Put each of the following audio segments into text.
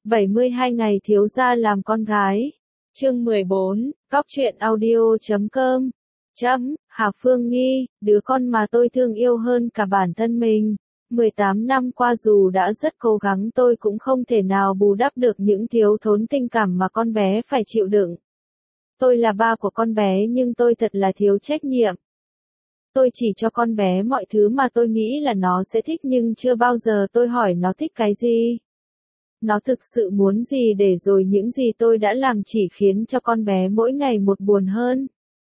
72 ngày thiếu gia làm con gái. Chương 14, Cóc truyện audio.com. Hà Phương Nghi, đứa con mà tôi thương yêu hơn cả bản thân mình. 18 năm qua dù đã rất cố gắng tôi cũng không thể nào bù đắp được những thiếu thốn tình cảm mà con bé phải chịu đựng. Tôi là ba của con bé nhưng tôi thật là thiếu trách nhiệm. Tôi chỉ cho con bé mọi thứ mà tôi nghĩ là nó sẽ thích nhưng chưa bao giờ tôi hỏi nó thích cái gì. Nó thực sự muốn gì để rồi những gì tôi đã làm chỉ khiến cho con bé mỗi ngày một buồn hơn.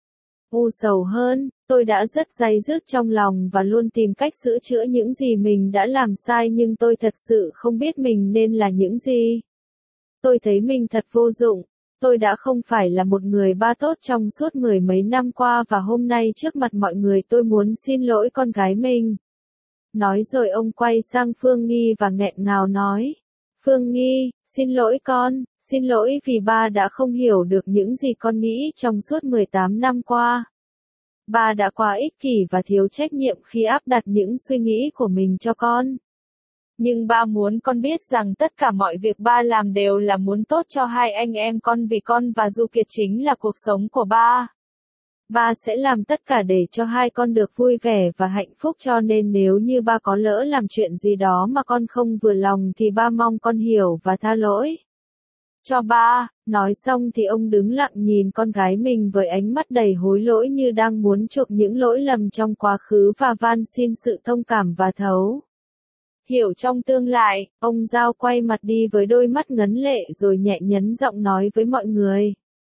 U sầu hơn, tôi đã rất day dứt trong lòng và luôn tìm cách sửa chữa những gì mình đã làm sai nhưng tôi thật sự không biết mình nên là những gì. Tôi thấy mình thật vô dụng. Tôi đã không phải là một người ba tốt trong suốt mười mấy năm qua và hôm nay trước mặt mọi người tôi muốn xin lỗi con gái mình. Nói rồi ông quay sang Phương Nghi và nghẹn ngào nói. Phương Nghi, xin lỗi con, xin lỗi vì ba đã không hiểu được những gì con nghĩ trong suốt 18 năm qua. Ba đã quá ích kỷ và thiếu trách nhiệm khi áp đặt những suy nghĩ của mình cho con. Nhưng ba muốn con biết rằng tất cả mọi việc ba làm đều là muốn tốt cho hai anh em con vì con và Du Kiệt chính là cuộc sống của ba. Ba sẽ làm tất cả để cho hai con được vui vẻ và hạnh phúc cho nên nếu như ba có lỡ làm chuyện gì đó mà con không vừa lòng thì ba mong con hiểu và tha lỗi cho ba. Nói xong thì ông đứng lặng nhìn con gái mình với ánh mắt đầy hối lỗi như đang muốn chuộc những lỗi lầm trong quá khứ và van xin sự thông cảm và thấu hiểu trong tương lai. Ông Giao quay mặt đi với đôi mắt ngấn lệ rồi nhẹ nhấn giọng nói với mọi người.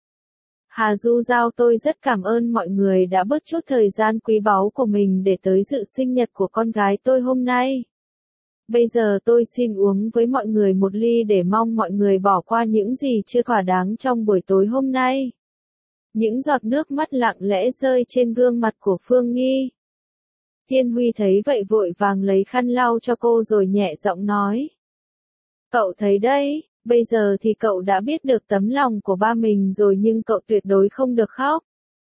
Hà Du Giao, tôi rất cảm ơn mọi người đã bớt chút thời gian quý báu của mình để tới dự sinh nhật của con gái tôi hôm nay. Bây giờ tôi xin uống với mọi người một ly để mong mọi người bỏ qua những gì chưa thỏa đáng trong buổi tối hôm nay. Những giọt nước mắt lặng lẽ rơi trên gương mặt của Phương Nghi. Thiên Huy thấy vậy vội vàng lấy khăn lau cho cô rồi nhẹ giọng nói. Cậu thấy đấy. Bây giờ thì cậu đã biết được tấm lòng của ba mình rồi nhưng cậu tuyệt đối không được khóc.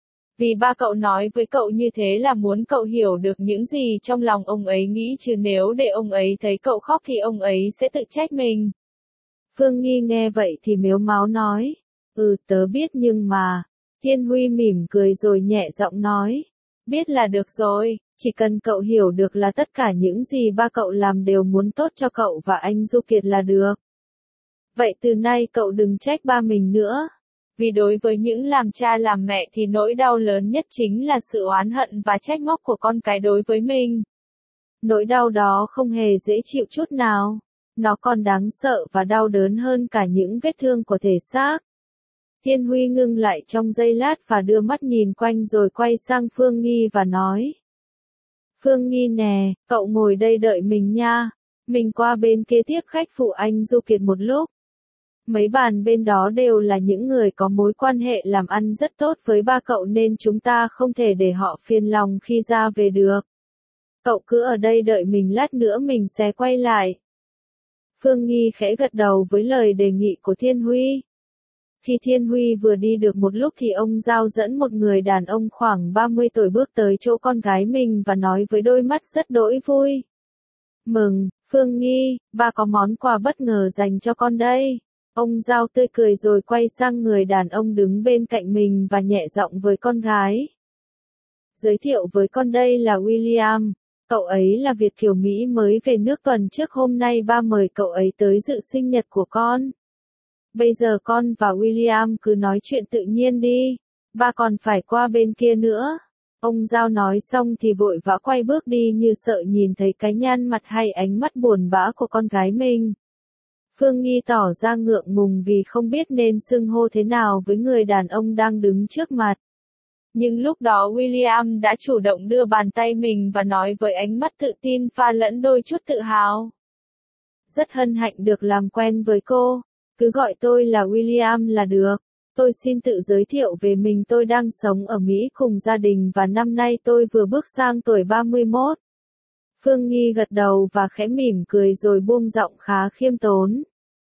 Vì ba cậu nói với cậu như thế là muốn cậu hiểu được những gì trong lòng ông ấy nghĩ chứ nếu để ông ấy thấy cậu khóc thì ông ấy sẽ tự trách mình. Phương Nghi nghe vậy thì mếu máo nói. Tớ biết nhưng mà. Thiên Huy mỉm cười rồi nhẹ giọng nói. Biết là được rồi, chỉ cần cậu hiểu được là tất cả những gì ba cậu làm đều muốn tốt cho cậu và anh Du Kiệt là được. Vậy từ nay cậu đừng trách ba mình nữa. Vì đối với những làm cha làm mẹ thì nỗi đau lớn nhất chính là sự oán hận và trách móc của con cái đối với mình. Nỗi đau đó không hề dễ chịu chút nào. Nó còn đáng sợ và đau đớn hơn cả những vết thương của thể xác. Thiên Huy ngưng lại trong giây lát và đưa mắt nhìn quanh rồi quay sang Phương Nghi và nói. Phương Nghi nè, cậu ngồi đây đợi mình nha. Mình qua bên kia tiếp khách phụ anh Du Kiệt một lúc. Mấy bàn bên đó đều là những người có mối quan hệ làm ăn rất tốt với ba cậu nên chúng ta không thể để họ phiền lòng khi ra về được. Cậu cứ ở đây đợi mình lát nữa mình sẽ quay lại. Phương Nghi khẽ gật đầu với lời đề nghị của Thiên Huy. Khi Thiên Huy vừa đi được một lúc thì ông Giao dẫn một người đàn ông khoảng 30 tuổi bước tới chỗ con gái mình và nói với đôi mắt rất đỗi vui. Mừng, Phương Nghi, ba có món quà bất ngờ dành cho con đây. Ông Giao tươi cười rồi quay sang người đàn ông đứng bên cạnh mình và nhẹ giọng với con gái. Giới thiệu với con đây là William, cậu ấy là Việt kiều Mỹ mới về nước tuần trước hôm nay ba mời cậu ấy tới dự sinh nhật của con. Bây giờ con và William cứ nói chuyện tự nhiên đi, ba còn phải qua bên kia nữa. Ông Giao nói xong thì vội vã quay bước đi như sợ nhìn thấy cái nhăn mặt hay ánh mắt buồn bã của con gái mình. Phương Nghi tỏ ra ngượng ngùng vì không biết nên xưng hô thế nào với người đàn ông đang đứng trước mặt. Nhưng lúc đó William đã chủ động đưa bàn tay mình và nói với ánh mắt tự tin pha lẫn đôi chút tự hào. Rất hân hạnh được làm quen với cô, cứ gọi tôi là William là được. Tôi xin tự giới thiệu về mình, tôi đang sống ở Mỹ cùng gia đình và năm nay tôi vừa bước sang tuổi 31. Phương Nghi gật đầu và khẽ mỉm cười rồi buông giọng khá khiêm tốn.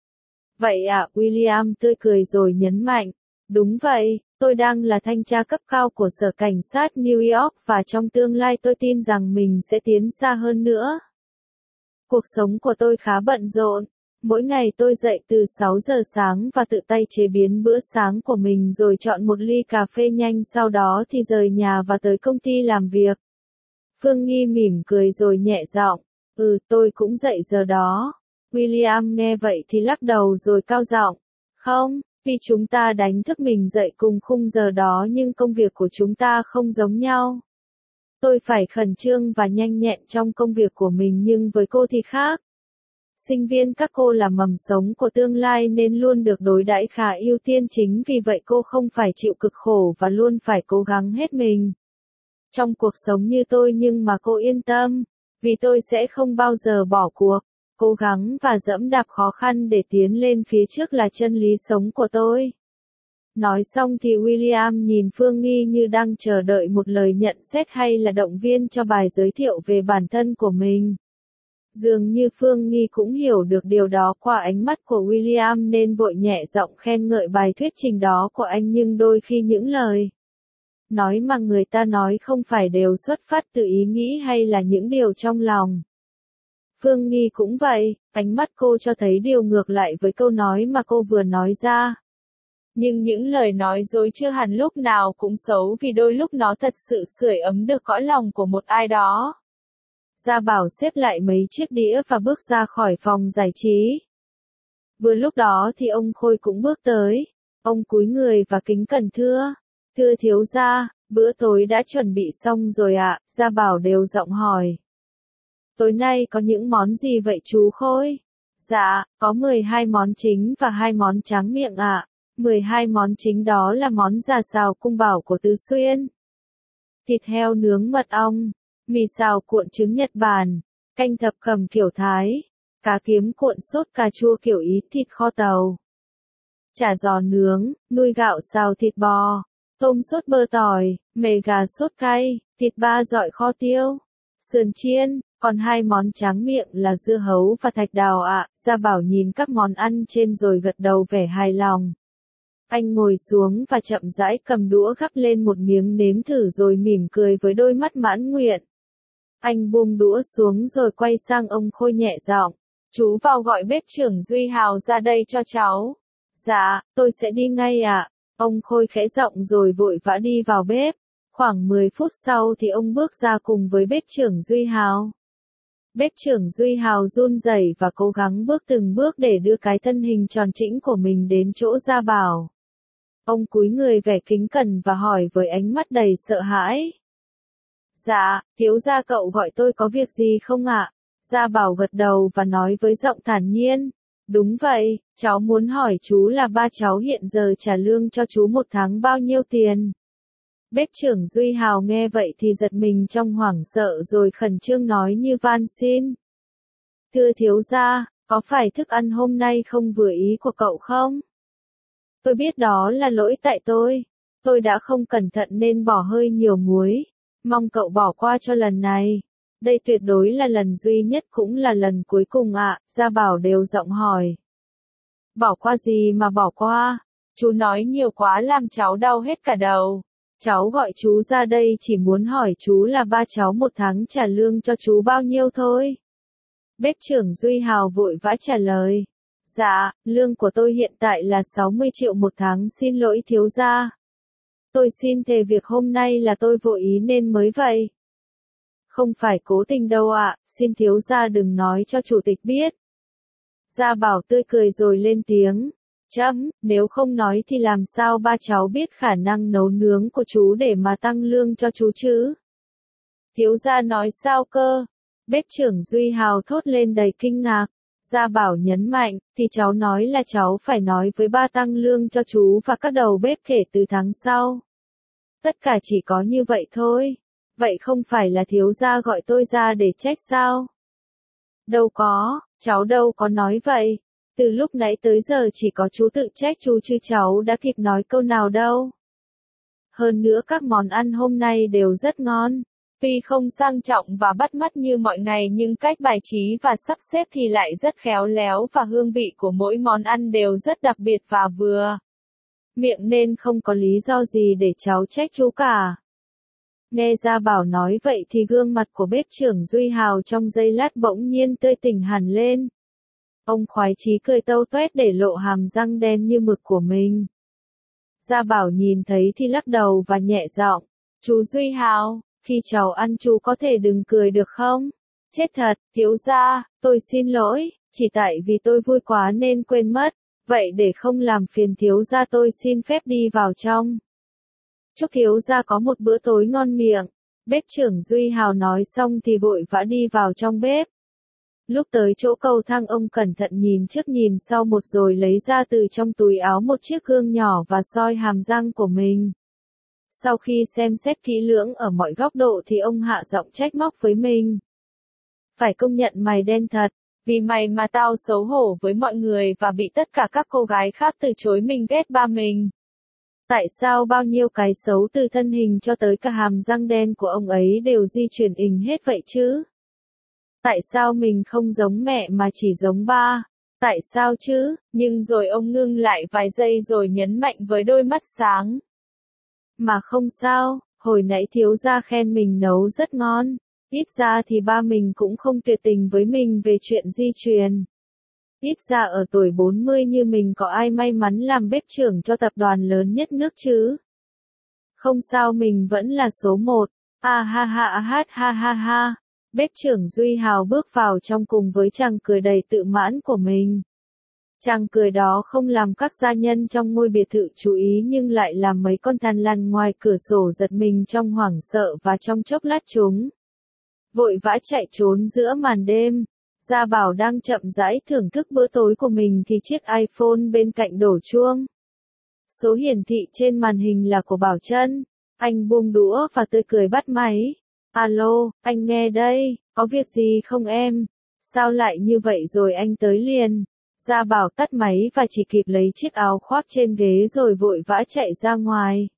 Vậy ạ, William tươi cười rồi nhấn mạnh. Đúng vậy, tôi đang là thanh tra cấp cao của Sở Cảnh sát New York và trong tương lai tôi tin rằng mình sẽ tiến xa hơn nữa. Cuộc sống của tôi khá bận rộn. Mỗi ngày tôi dậy từ 6 giờ sáng và tự tay chế biến bữa sáng của mình rồi chọn một ly cà phê nhanh, sau đó thì rời nhà và tới công ty làm việc. Phương Nghi mỉm cười rồi nhẹ giọng, tôi cũng dậy giờ đó. William nghe vậy thì lắc đầu rồi cao giọng, không, vì chúng ta đánh thức mình dậy cùng khung giờ đó nhưng công việc của chúng ta không giống nhau. Tôi phải khẩn trương và nhanh nhẹn trong công việc của mình nhưng với cô thì khác. Sinh viên các cô là mầm sống của tương lai nên luôn được đối đãi khá ưu tiên, chính vì vậy cô không phải chịu cực khổ và luôn phải cố gắng hết mình trong cuộc sống như tôi, nhưng mà cô yên tâm, vì tôi sẽ không bao giờ bỏ cuộc. Cố gắng và dẫm đạp khó khăn để tiến lên phía trước là chân lý sống của tôi. Nói xong thì William nhìn Phương Nghi như đang chờ đợi một lời nhận xét hay là động viên cho bài giới thiệu về bản thân của mình. Dường như Phương Nghi cũng hiểu được điều đó qua ánh mắt của William nên vội nhẹ giọng khen ngợi bài thuyết trình đó của anh, nhưng đôi khi những lời nói mà người ta nói không phải đều xuất phát từ ý nghĩ hay là những điều trong lòng. Phương Nghi cũng vậy, ánh mắt cô cho thấy điều ngược lại với câu nói mà cô vừa nói ra. Nhưng những lời nói dối chưa hẳn lúc nào cũng xấu, vì đôi lúc nó thật sự sưởi ấm được cõi lòng của một ai đó. Gia Bảo xếp lại mấy chiếc đĩa và bước ra khỏi phòng giải trí. Vừa lúc đó thì ông Khôi cũng bước tới. Ông cúi người và kính cẩn thưa thiếu gia, bữa tối đã chuẩn bị xong rồi ạ? Gia Bảo đều giọng hỏi. Tối nay có những món gì vậy chú Khôi? Dạ, có 12 món chính và 2 món tráng miệng ạ. 12 món chính đó là món già xào cung bảo của Tứ Xuyên, thịt heo nướng mật ong, mì xào cuộn trứng Nhật Bản, canh thập cẩm kiểu Thái, cá kiếm cuộn sốt cà chua kiểu Ý, thịt kho tàu, chả giò nướng, nuôi gạo xào thịt bò, tôm sốt bơ tỏi, mề gà sốt cay, thịt ba dọi kho tiêu, sườn chiên, còn 2 món tráng miệng là dưa hấu và thạch đào ạ. Gia Bảo nhìn các món ăn trên rồi gật đầu vẻ hài lòng. Anh ngồi xuống và chậm rãi cầm đũa gắp lên một miếng nếm thử rồi mỉm cười với đôi mắt mãn nguyện. Anh buông đũa xuống rồi quay sang ông Khôi nhẹ giọng. Chú vào gọi bếp trưởng Duy Hào ra đây cho cháu. Dạ, tôi sẽ đi ngay ạ. Ông Khôi khẽ giọng rồi vội vã đi vào bếp. Khoảng 10 phút sau thì ông bước ra cùng với bếp trưởng Duy Hào. Bếp trưởng Duy Hào run rẩy và cố gắng bước từng bước để đưa cái thân hình tròn trĩnh của mình đến chỗ Gia Bảo. Ông cúi người vẻ kính cẩn và hỏi với ánh mắt đầy sợ hãi. Dạ, thiếu gia cậu gọi tôi có việc gì không ạ? Gia Bảo gật đầu và nói với giọng thản nhiên. Đúng vậy, cháu muốn hỏi chú là ba cháu hiện giờ trả lương cho chú một tháng bao nhiêu tiền? Bếp trưởng Duy Hào nghe vậy thì giật mình trong hoảng sợ rồi khẩn trương nói như van xin. Thưa thiếu gia, có phải thức ăn hôm nay không vừa ý của cậu không? Tôi biết đó là lỗi tại tôi đã không cẩn thận nên bỏ hơi nhiều muối, mong cậu bỏ qua cho lần này. Đây tuyệt đối là lần duy nhất cũng là lần cuối cùng ạ. Gia Bảo đều giọng hỏi. Bỏ qua gì mà bỏ qua? Chú nói nhiều quá làm cháu đau hết cả đầu. Cháu gọi chú ra đây chỉ muốn hỏi chú là ba cháu một tháng trả lương cho chú bao nhiêu thôi. Bếp trưởng Duy Hào vội vã trả lời. Dạ, lương của tôi hiện tại là 60 triệu một tháng, xin lỗi thiếu gia. Tôi xin thề việc hôm nay là tôi vội ý nên mới vậy. Không phải cố tình đâu ạ, xin thiếu gia đừng nói cho chủ tịch biết. Gia Bảo tươi cười rồi lên tiếng. Nếu không nói thì làm sao ba cháu biết khả năng nấu nướng của chú để mà tăng lương cho chú chứ? Thiếu gia nói sao cơ? Bếp trưởng Duy Hào thốt lên đầy kinh ngạc. Gia Bảo nhấn mạnh, thì cháu nói là cháu phải nói với ba tăng lương cho chú và các đầu bếp kể từ tháng sau. Tất cả chỉ có như vậy thôi. Vậy không phải là thiếu gia gọi tôi ra để trách sao? Đâu có, cháu đâu có nói vậy. Từ lúc nãy tới giờ chỉ có chú tự trách chú chứ cháu đã kịp nói câu nào đâu. Hơn nữa các món ăn hôm nay đều rất ngon. Tuy không sang trọng và bắt mắt như mọi ngày nhưng cách bài trí và sắp xếp thì lại rất khéo léo và hương vị của mỗi món ăn đều rất đặc biệt và vừa miệng nên không có lý do gì để cháu trách chú cả. Nghe Gia Bảo nói vậy thì gương mặt của bếp trưởng Duy Hào trong giây lát bỗng nhiên tươi tỉnh hẳn lên. Ông khoái chí cười tâu tuét để lộ hàm răng đen như mực của mình. Gia Bảo nhìn thấy thì lắc đầu và nhẹ giọng, chú Duy Hào, khi cháu ăn chú có thể đừng cười được không? Chết thật, thiếu gia, tôi xin lỗi, chỉ tại vì tôi vui quá nên quên mất, vậy để không làm phiền thiếu gia tôi xin phép đi vào trong. Chúc thiếu gia có một bữa tối ngon miệng. Bếp trưởng Duy Hào nói xong thì vội vã đi vào trong bếp. Lúc tới chỗ cầu thang ông cẩn thận nhìn trước nhìn sau một rồi lấy ra từ trong túi áo một chiếc gương nhỏ và soi hàm răng của mình. Sau khi xem xét kỹ lưỡng ở mọi góc độ thì ông hạ giọng trách móc với mình. Phải công nhận mày đen thật, vì mày mà tao xấu hổ với mọi người và bị tất cả các cô gái khác từ chối mình ghét ba mình. Tại sao bao nhiêu cái xấu từ thân hình cho tới cả hàm răng đen của ông ấy đều di chuyển ình hết vậy chứ? Tại sao mình không giống mẹ mà chỉ giống ba? Tại sao chứ? Nhưng rồi ông ngưng lại vài giây rồi nhấn mạnh với đôi mắt sáng. Mà không sao, hồi nãy thiếu gia khen mình nấu rất ngon. Ít ra thì ba mình cũng không tuyệt tình với mình về chuyện di truyền. Ít ra ở tuổi 40 như mình có ai may mắn làm bếp trưởng cho tập đoàn lớn nhất nước chứ. Không sao mình vẫn là số 1. Ha ha ha ha ha ha ha. Bếp trưởng Duy Hào bước vào trong cùng với chàng cười đầy tự mãn của mình. Chàng cười đó không làm các gia nhân trong ngôi biệt thự chú ý nhưng lại làm mấy con thằn lằn ngoài cửa sổ giật mình trong hoảng sợ và trong chốc lát chúng vội vã chạy trốn giữa màn đêm. Gia Bảo đang chậm rãi thưởng thức bữa tối của mình thì chiếc iPhone bên cạnh đổ chuông. Số hiển thị trên màn hình là của Bảo Trân. Anh buông đũa và tươi cười bắt máy. Alo, anh nghe đây, có việc gì không em? Sao lại như vậy rồi anh tới liền? Gia Bảo tắt máy và chỉ kịp lấy chiếc áo khoác trên ghế rồi vội vã chạy ra ngoài.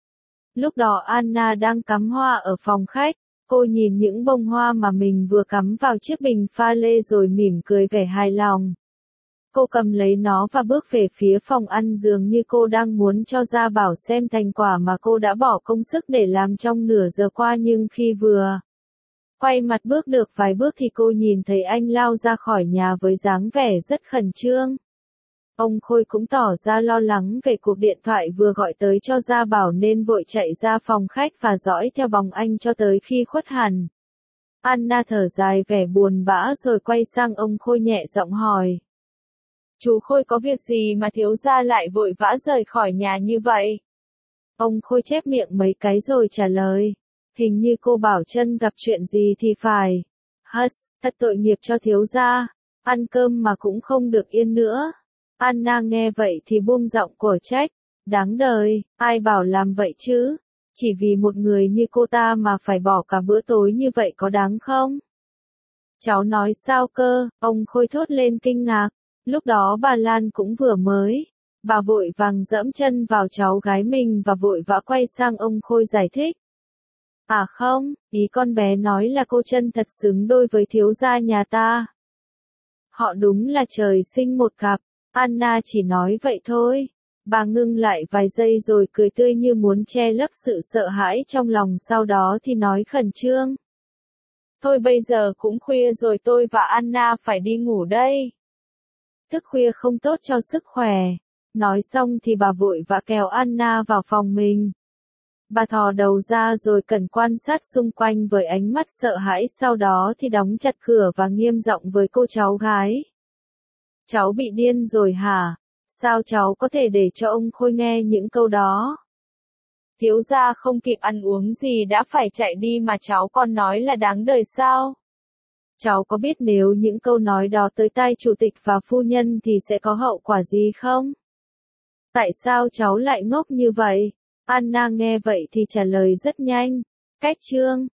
Lúc đó Anna đang cắm hoa ở phòng khách. Cô nhìn những bông hoa mà mình vừa cắm vào chiếc bình pha lê rồi mỉm cười vẻ hài lòng. Cô cầm lấy nó và bước về phía phòng ăn dường như cô đang muốn cho Gia Bảo xem thành quả mà cô đã bỏ công sức để làm trong nửa giờ qua nhưng khi vừa quay mặt bước được vài bước thì cô nhìn thấy anh lao ra khỏi nhà với dáng vẻ rất khẩn trương. Ông Khôi cũng tỏ ra lo lắng về cuộc điện thoại vừa gọi tới cho Gia Bảo nên vội chạy ra phòng khách và dõi theo bóng anh cho tới khi khuất hẳn. Anna thở dài vẻ buồn bã rồi quay sang ông Khôi nhẹ giọng hỏi. Chú Khôi có việc gì mà thiếu gia lại vội vã rời khỏi nhà như vậy? Ông Khôi chép miệng mấy cái rồi trả lời. Hình như cô Bảo Trân gặp chuyện gì thì phải. Thật tội nghiệp cho thiếu gia. Ăn cơm mà cũng không được yên nữa. Anna nghe vậy thì buông giọng của trách. Đáng đời, ai bảo làm vậy chứ? Chỉ vì một người như cô ta mà phải bỏ cả bữa tối như vậy có đáng không? Cháu nói sao cơ? Ông Khôi thốt lên kinh ngạc. Lúc đó bà Lan cũng vừa mới. Bà vội vàng dẫm chân vào cháu gái mình và vội vã quay sang ông Khôi giải thích. À không, ý con bé nói là cô Trân thật xứng đôi với thiếu gia nhà ta. Họ đúng là trời sinh một cặp. Anna chỉ nói vậy thôi. Bà ngưng lại vài giây rồi cười tươi như muốn che lấp sự sợ hãi trong lòng sau đó thì nói khẩn trương. Thôi bây giờ cũng khuya rồi tôi và Anna phải đi ngủ đây. Thức khuya không tốt cho sức khỏe. Nói xong thì bà vội vã kéo Anna vào phòng mình. Bà thò đầu ra rồi cần quan sát xung quanh với ánh mắt sợ hãi sau đó thì đóng chặt cửa và nghiêm giọng với cô cháu gái. Cháu bị điên rồi hả? Sao cháu có thể để cho ông Khôi nghe những câu đó? Thiếu gia không kịp ăn uống gì đã phải chạy đi mà cháu còn nói là đáng đời sao? Cháu có biết nếu những câu nói đó tới tai chủ tịch và phu nhân thì sẽ có hậu quả gì không? Tại sao cháu lại ngốc như vậy? Anna nghe vậy thì trả lời rất nhanh. Cách chương